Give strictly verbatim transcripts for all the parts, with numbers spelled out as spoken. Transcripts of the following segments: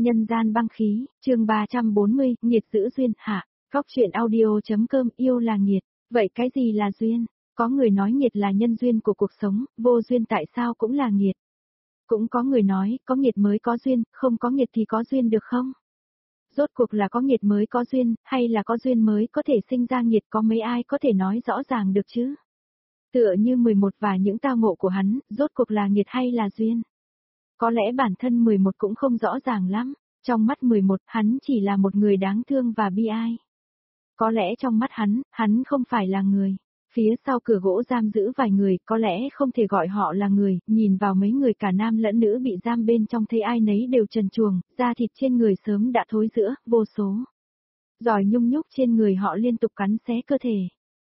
Nhân gian băng khí, chương ba trăm bốn mươi, nghiệt giữ duyên, hạ, góc chuyện audio.com yêu là nghiệt, vậy cái gì là duyên? Có người nói nghiệt là nhân duyên của cuộc sống, vô duyên tại sao cũng là nghiệt. Cũng có người nói, có nghiệt mới có duyên, không có nghiệt thì có duyên được không? Rốt cuộc là có nghiệt mới có duyên, hay là có duyên mới có thể sinh ra nghiệt, có mấy ai có thể nói rõ ràng được chứ? Tựa như mười một và những tao ngộ của hắn, rốt cuộc là nghiệt hay là duyên? Có lẽ bản thân mười một cũng không rõ ràng lắm, trong mắt mười một, hắn chỉ là một người đáng thương và bi ai. Có lẽ trong mắt hắn, hắn không phải là người. Phía sau cửa gỗ giam giữ vài người, có lẽ không thể gọi họ là người, nhìn vào mấy người cả nam lẫn nữ bị giam bên trong thấy ai nấy đều trần truồng, da thịt trên người sớm đã thối rữa, vô số. Giỏi nhung nhúc trên người họ liên tục cắn xé cơ thể.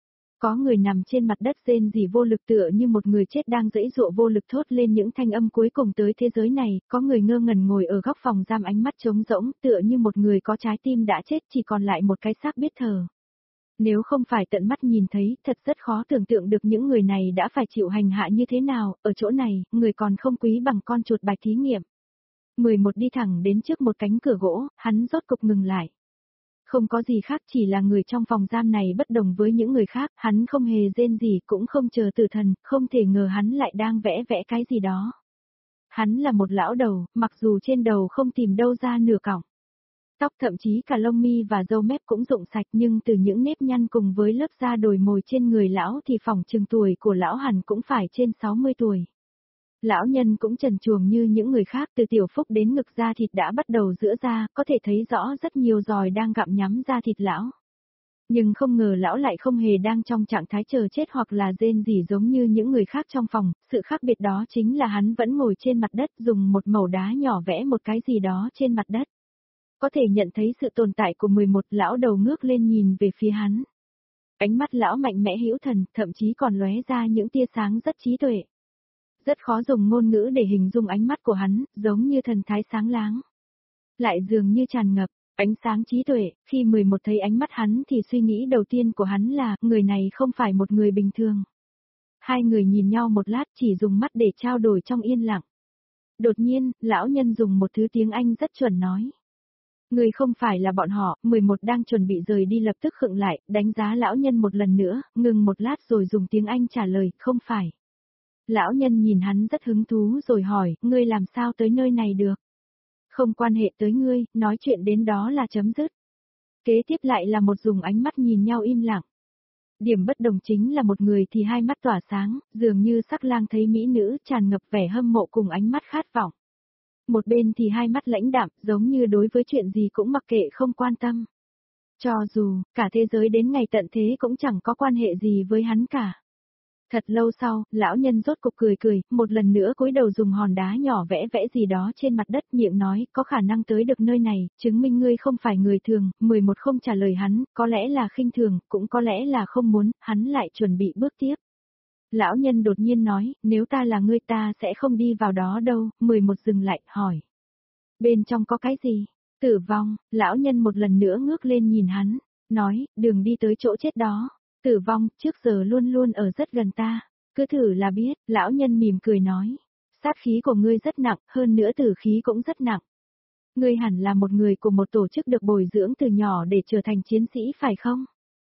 Có người nằm trên mặt đất rên rỉ vô lực tựa như một người chết đang giãy giụa vô lực thốt lên những thanh âm cuối cùng tới thế giới này, có người ngơ ngẩn ngồi ở góc phòng giam ánh mắt trống rỗng tựa như một người có trái tim đã chết chỉ còn lại một cái xác biết thở. Nếu không phải tận mắt nhìn thấy, thật rất khó tưởng tượng được những người này đã phải chịu hành hạ như thế nào, ở chỗ này, người còn không quý bằng con chuột bạch thí nghiệm. mười một đi thẳng đến trước một cánh cửa gỗ, hắn rốt cục ngừng lại. Không có gì khác chỉ là người trong phòng giam này bất đồng với những người khác, hắn không hề rên gì cũng không chờ tử thần, không thể ngờ hắn lại đang vẽ vẽ cái gì đó. Hắn là một lão đầu, mặc dù trên đầu không tìm đâu ra nửa cọng. Tóc thậm chí cả lông mi và râu mép cũng rụng sạch nhưng từ những nếp nhăn cùng với lớp da đồi mồi trên người lão thì phỏng chừng tuổi của lão hẳn cũng phải trên sáu mươi tuổi. Lão nhân cũng trần truồng như những người khác từ tiểu phúc đến ngực da thịt đã bắt đầu rữa ra, có thể thấy rõ rất nhiều giòi đang gặm nhắm da thịt lão. Nhưng không ngờ lão lại không hề đang trong trạng thái chờ chết hoặc là rên rỉ giống như những người khác trong phòng, sự khác biệt đó chính là hắn vẫn ngồi trên mặt đất dùng một mẩu đá nhỏ vẽ một cái gì đó trên mặt đất. Có thể nhận thấy sự tồn tại của mười một lão đầu ngước lên nhìn về phía hắn. Ánh mắt lão mạnh mẽ hữu thần, thậm chí còn lóe ra những tia sáng rất trí tuệ. Rất khó dùng ngôn ngữ để hình dung ánh mắt của hắn, giống như thần thái sáng láng. Lại dường như tràn ngập, ánh sáng trí tuệ, khi mười một thấy ánh mắt hắn thì suy nghĩ đầu tiên của hắn là, người này không phải một người bình thường. Hai người nhìn nhau một lát chỉ dùng mắt để trao đổi trong yên lặng. Đột nhiên, lão nhân dùng một thứ tiếng Anh rất chuẩn nói. Người không phải là bọn họ, mười một đang chuẩn bị rời đi lập tức khựng lại, đánh giá lão nhân một lần nữa, ngừng một lát rồi dùng tiếng Anh trả lời, không phải. Lão nhân nhìn hắn rất hứng thú rồi hỏi, ngươi làm sao tới nơi này được? Không quan hệ tới ngươi, nói chuyện đến đó là chấm dứt. Kế tiếp lại là một dùng ánh mắt nhìn nhau im lặng. Điểm bất đồng chính là một người thì hai mắt tỏa sáng, dường như sắc lang thấy mỹ nữ tràn ngập vẻ hâm mộ cùng ánh mắt khát vọng. Một bên thì hai mắt lãnh đạm, giống như đối với chuyện gì cũng mặc kệ không quan tâm. Cho dù, cả thế giới đến ngày tận thế cũng chẳng có quan hệ gì với hắn cả. Thật lâu sau, lão nhân rốt cục cười cười, một lần nữa cúi đầu dùng hòn đá nhỏ vẽ vẽ gì đó trên mặt đất miệng nói, có khả năng tới được nơi này, chứng minh ngươi không phải người thường, mười một không trả lời hắn, có lẽ là khinh thường, cũng có lẽ là không muốn, hắn lại chuẩn bị bước tiếp. Lão nhân đột nhiên nói, nếu ta là ngươi ta sẽ không đi vào đó đâu, mười một dừng lại, hỏi. Bên trong có cái gì? Tử vong, lão nhân một lần nữa ngước lên nhìn hắn, nói, đừng đi tới chỗ chết đó. Tử vong, trước giờ luôn luôn ở rất gần ta, cứ thử là biết, lão nhân mỉm cười nói. Sát khí của ngươi rất nặng, hơn nữa tử khí cũng rất nặng. Ngươi hẳn là một người của một tổ chức được bồi dưỡng từ nhỏ để trở thành chiến sĩ phải không?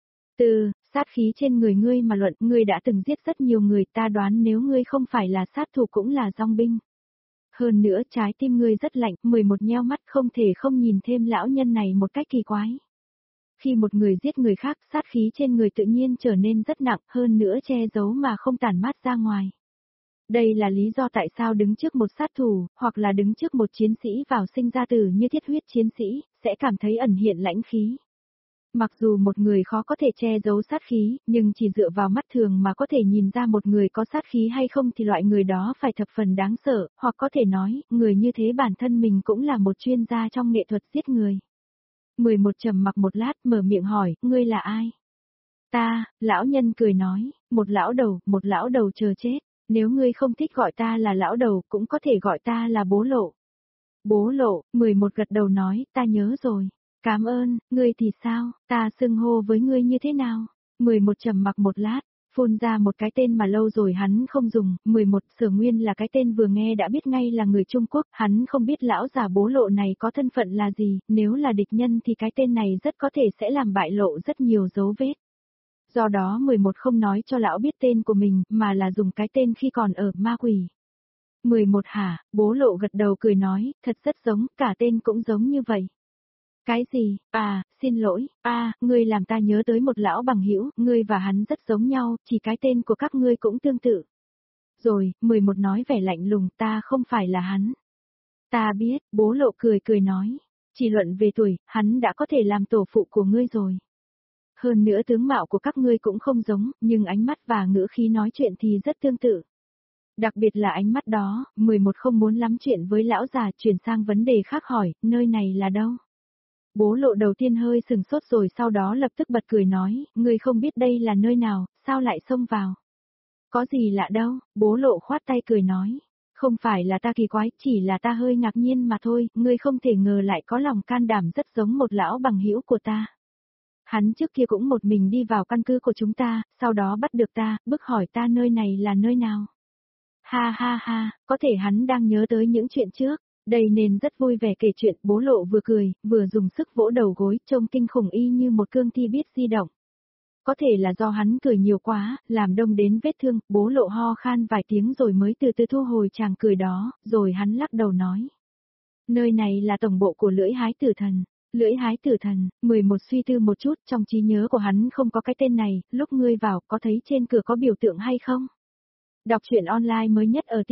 Từ, sát khí trên người ngươi mà luận, ngươi đã từng giết rất nhiều người, ta đoán nếu ngươi không phải là sát thủ cũng là dong binh. Hơn nữa trái tim ngươi rất lạnh, mười một nheo mắt không thể không nhìn thêm lão nhân này một cách kỳ quái. Khi một người giết người khác, sát khí trên người tự nhiên trở nên rất nặng, hơn nữa che giấu mà không tản mát ra ngoài. Đây là lý do tại sao đứng trước một sát thủ, hoặc là đứng trước một chiến sĩ vào sinh ra tử như thiết huyết chiến sĩ, sẽ cảm thấy ẩn hiện lãnh khí. Mặc dù một người khó có thể che giấu sát khí, nhưng chỉ dựa vào mắt thường mà có thể nhìn ra một người có sát khí hay không thì loại người đó phải thập phần đáng sợ, hoặc có thể nói, người như thế bản thân mình cũng là một chuyên gia trong nghệ thuật giết người. mười một trầm mặc một lát mở miệng hỏi, ngươi là ai? Ta, lão nhân cười nói, một lão đầu, một lão đầu chờ chết, nếu ngươi không thích gọi ta là lão đầu cũng có thể gọi ta là bố lộ. Bố lộ, mười một gật đầu nói, ta nhớ rồi. Cảm ơn, ngươi thì sao, ta xưng hô với ngươi như thế nào? mười một trầm mặc một lát, Phun ra một cái tên mà lâu rồi hắn không dùng, mười một Sở Nguyên là cái tên vừa nghe đã biết ngay là người Trung Quốc, hắn không biết lão già bố lộ này có thân phận là gì, nếu là địch nhân thì cái tên này rất có thể sẽ làm bại lộ rất nhiều dấu vết. Do đó mười một không nói cho lão biết tên của mình, mà là dùng cái tên khi còn ở ma quỷ. mười một hả, bố lộ gật đầu cười nói, thật rất giống, cả tên cũng giống như vậy. Cái gì, à, xin lỗi, à, ngươi làm ta nhớ tới một lão bằng hữu, ngươi và hắn rất giống nhau, chỉ cái tên của các ngươi cũng tương tự. Rồi, mười một nói vẻ lạnh lùng, ta không phải là hắn. Ta biết, bố lộ cười cười nói, chỉ luận về tuổi, hắn đã có thể làm tổ phụ của ngươi rồi. Hơn nữa tướng mạo của các ngươi cũng không giống, nhưng ánh mắt và ngữ khí nói chuyện thì rất tương tự. Đặc biệt là ánh mắt đó, mười một không muốn lắm chuyện với lão già, chuyển sang vấn đề khác hỏi, nơi này là đâu? Bố lộ đầu tiên hơi sừng sốt rồi sau đó lập tức bật cười nói, ngươi không biết đây là nơi nào, sao lại xông vào? Có gì lạ đâu, bố lộ khoát tay cười nói, không phải là ta kỳ quái, chỉ là ta hơi ngạc nhiên mà thôi, ngươi không thể ngờ lại có lòng can đảm rất giống một lão bằng hữu của ta. Hắn trước kia cũng một mình đi vào căn cứ của chúng ta, sau đó bắt được ta, bức hỏi ta nơi này là nơi nào. Ha ha ha, có thể hắn đang nhớ tới những chuyện trước, đây nên rất vui vẻ kể chuyện, bố lộ vừa cười, vừa dùng sức vỗ đầu gối, trông kinh khủng y như một cương thi biết di động. Có thể là do hắn cười nhiều quá, làm đông đến vết thương, bố lộ ho khan vài tiếng rồi mới từ từ thu hồi chàng cười đó, rồi hắn lắc đầu nói. Nơi này là tổng bộ của lưỡi hái tử thần. Lưỡi hái tử thần, mười một suy tư một chút, trong trí nhớ của hắn không có cái tên này, lúc ngươi vào có thấy trên cửa có biểu tượng hay không? Đọc truyện online mới nhất ở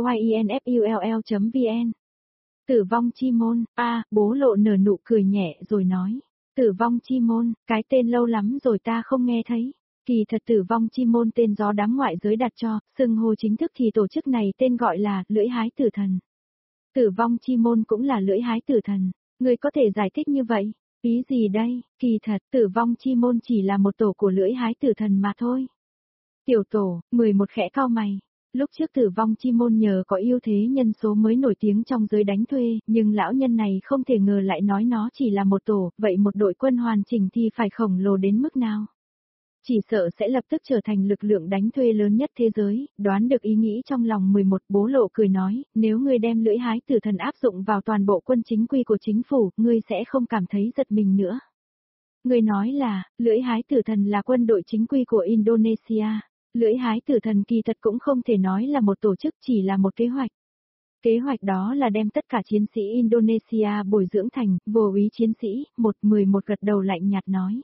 tiuyinfull chấm vn. Tử vong chi môn, a bố lộ nở nụ cười nhẹ rồi nói. Tử vong chi môn, cái tên lâu lắm rồi ta không nghe thấy. Kỳ thật tử vong chi môn tên do đám ngoại giới đặt cho, xưng hô chính thức thì tổ chức này tên gọi là lưỡi hái tử thần. Tử vong chi môn cũng là lưỡi hái tử thần. Người có thể giải thích như vậy, ý gì đây, kỳ thật tử vong chi môn chỉ là một tổ của lưỡi hái tử thần mà thôi. Tiểu tổ, mười một khẽ cau mày, lúc trước tử vong chi môn nhờ có ưu thế nhân số mới nổi tiếng trong giới đánh thuê, nhưng lão nhân này không thể ngờ lại nói nó chỉ là một tổ, vậy một đội quân hoàn chỉnh thì phải khổng lồ đến mức nào? Chỉ sợ sẽ lập tức trở thành lực lượng đánh thuê lớn nhất thế giới, đoán được ý nghĩ trong lòng mười một bố lộ cười nói, nếu ngươi đem lưỡi hái tử thần áp dụng vào toàn bộ quân chính quy của chính phủ, ngươi sẽ không cảm thấy giật mình nữa. Ngươi nói là, lưỡi hái tử thần là quân đội chính quy của Indonesia, lưỡi hái tử thần kỳ thật cũng không thể nói là một tổ chức chỉ là một kế hoạch. Kế hoạch đó là đem tất cả chiến sĩ Indonesia bồi dưỡng thành, vô úy chiến sĩ, một mười một gật đầu lạnh nhạt nói.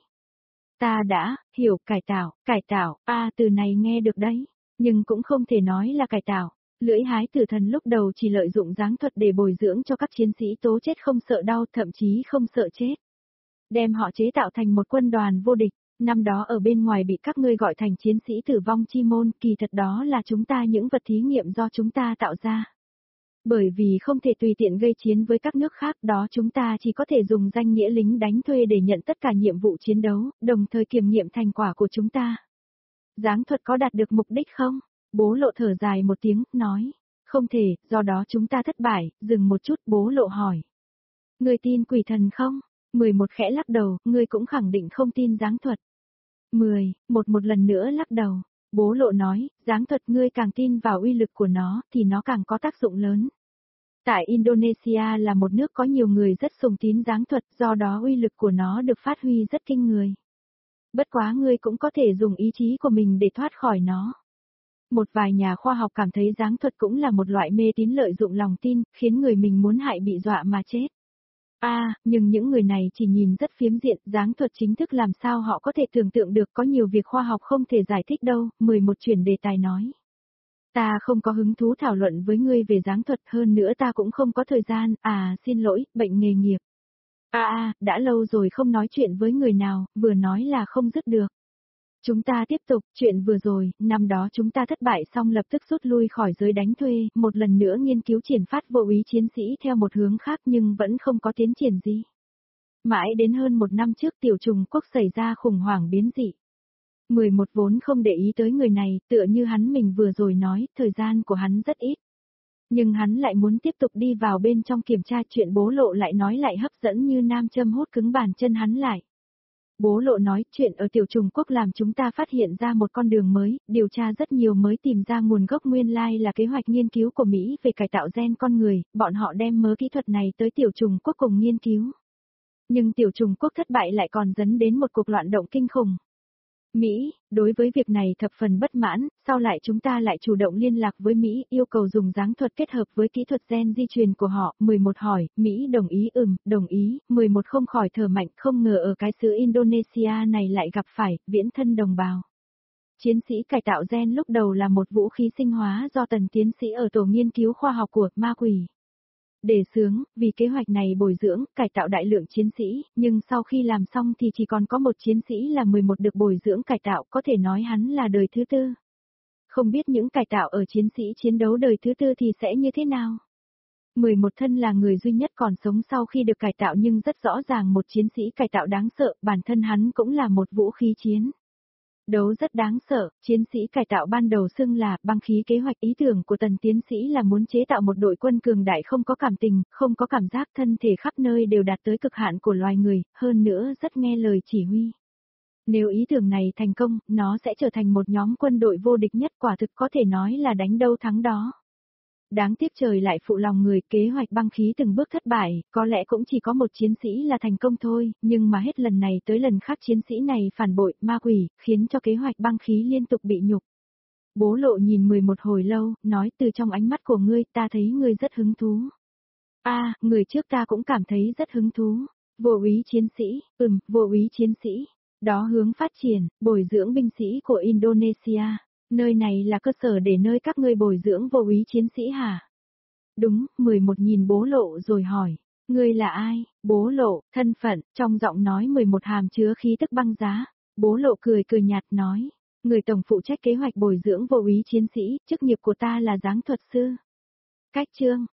Ta đã, hiểu, cải tạo, cải tạo, a à, từ này nghe được đấy, nhưng cũng không thể nói là cải tạo. Lưỡi hái tử thần lúc đầu chỉ lợi dụng giáng thuật để bồi dưỡng cho các chiến sĩ tố chết không sợ đau, thậm chí không sợ chết. Đem họ chế tạo thành một quân đoàn vô địch, năm đó ở bên ngoài bị các ngươi gọi thành chiến sĩ tử vong chi môn, kỳ thật đó là chúng ta những vật thí nghiệm do chúng ta tạo ra. Bởi vì không thể tùy tiện gây chiến với các nước khác đó chúng ta chỉ có thể dùng danh nghĩa lính đánh thuê để nhận tất cả nhiệm vụ chiến đấu, đồng thời kiểm nghiệm thành quả của chúng ta. Giáng thuật có đạt được mục đích không? Bố lộ thở dài một tiếng, nói. Không thể, do đó chúng ta thất bại, dừng một chút bố lộ hỏi. Ngươi tin quỷ thần không? mười một khẽ lắc đầu, ngươi cũng khẳng định không tin giáng thuật. mười, một một lần nữa lắc đầu. Bố lộ nói, giáng thuật ngươi càng tin vào uy lực của nó, thì nó càng có tác dụng lớn. Tại Indonesia là một nước có nhiều người rất sùng tín giáng thuật, do đó uy lực của nó được phát huy rất kinh người. Bất quá ngươi cũng có thể dùng ý chí của mình để thoát khỏi nó. Một vài nhà khoa học cảm thấy giáng thuật cũng là một loại mê tín lợi dụng lòng tin, khiến người mình muốn hại bị dọa mà chết. A, à, nhưng những người này chỉ nhìn rất phiếm diện, giáng thuật chính thức làm sao họ có thể tưởng tượng được, có nhiều việc khoa học không thể giải thích đâu. mười một chuyển đề tài nói. Ta không có hứng thú thảo luận với ngươi về giáng thuật, hơn nữa ta cũng không có thời gian, à xin lỗi, bệnh nghề nghiệp. À à, đã lâu rồi không nói chuyện với người nào, vừa nói là không dứt được. Chúng ta tiếp tục, chuyện vừa rồi, năm đó chúng ta thất bại xong lập tức rút lui khỏi giới đánh thuê, một lần nữa nghiên cứu triển phát vô úy chiến sĩ theo một hướng khác nhưng vẫn không có tiến triển gì. Mãi đến hơn một năm trước tiểu trùng quốc xảy ra khủng hoảng biến dị. mười một vốn không để ý tới người này, tựa như hắn mình vừa rồi nói, thời gian của hắn rất ít. Nhưng hắn lại muốn tiếp tục đi vào bên trong kiểm tra, chuyện bố lộ lại nói lại hấp dẫn như nam châm hút cứng bàn chân hắn lại. Bố Lộ nói, chuyện ở Tiểu Trùng Quốc làm chúng ta phát hiện ra một con đường mới, điều tra rất nhiều mới tìm ra nguồn gốc nguyên lai là kế hoạch nghiên cứu của Mỹ về cải tạo gen con người, bọn họ đem mớ kỹ thuật này tới Tiểu Trùng Quốc cùng nghiên cứu. Nhưng Tiểu Trùng Quốc thất bại lại còn dẫn đến một cuộc loạn động kinh khủng. Mỹ, đối với việc này thập phần bất mãn, sau lại chúng ta lại chủ động liên lạc với Mỹ, yêu cầu dùng dáng thuật kết hợp với kỹ thuật gen di truyền của họ. mười một hỏi, Mỹ đồng ý ừm, đồng ý. mười một không khỏi thở mạnh, không ngờ ở cái xứ Indonesia này lại gặp phải viễn thân đồng bào. Chiến sĩ cải tạo gen lúc đầu là một vũ khí sinh hóa do Tần tiến sĩ ở tổ nghiên cứu khoa học của ma quỷ đề xướng, vì kế hoạch này bồi dưỡng, cải tạo đại lượng chiến sĩ, nhưng sau khi làm xong thì chỉ còn có một chiến sĩ là mười một được bồi dưỡng cải tạo, có thể nói hắn là đời thứ tư. Không biết những cải tạo ở chiến sĩ chiến đấu đời thứ tư thì sẽ như thế nào? mười một thân là người duy nhất còn sống sau khi được cải tạo nhưng rất rõ ràng một chiến sĩ cải tạo đáng sợ, bản thân hắn cũng là một vũ khí chiến đấu rất đáng sợ. Chiến sĩ cải tạo ban đầu xưng là băng khí. Kế hoạch ý tưởng của Tần tiến sĩ là muốn chế tạo một đội quân cường đại không có cảm tình, không có cảm giác, thân thể khắp nơi đều đạt tới cực hạn của loài người, hơn nữa rất nghe lời chỉ huy. Nếu ý tưởng này thành công, nó sẽ trở thành một nhóm quân đội vô địch nhất, quả thực có thể nói là đánh đâu thắng đó. Đáng tiếc trời lại phụ lòng người, kế hoạch băng khí từng bước thất bại, có lẽ cũng chỉ có một chiến sĩ là thành công thôi, nhưng mà hết lần này tới lần khác chiến sĩ này phản bội, ma quỷ, khiến cho kế hoạch băng khí liên tục bị nhục. Bố Lộ nhìn mười một hồi lâu, nói từ trong ánh mắt của ngươi ta thấy ngươi rất hứng thú. A, à, người trước ta cũng cảm thấy rất hứng thú. Vô úy chiến sĩ, ừm, vô úy chiến sĩ. Đó hướng phát triển, bồi dưỡng binh sĩ của Indonesia. Nơi này là cơ sở để nơi các ngươi bồi dưỡng vô úy chiến sĩ hả? Đúng, mười một nhìn Bố Lộ rồi hỏi. Ngươi là ai? Bố Lộ, thân phận, trong giọng nói mười một hàm chứa khí tức băng giá. Bố Lộ cười cười nhạt nói. Người tổng phụ trách kế hoạch bồi dưỡng vô úy chiến sĩ, chức nghiệp của ta là giáng thuật sư. Cách chương.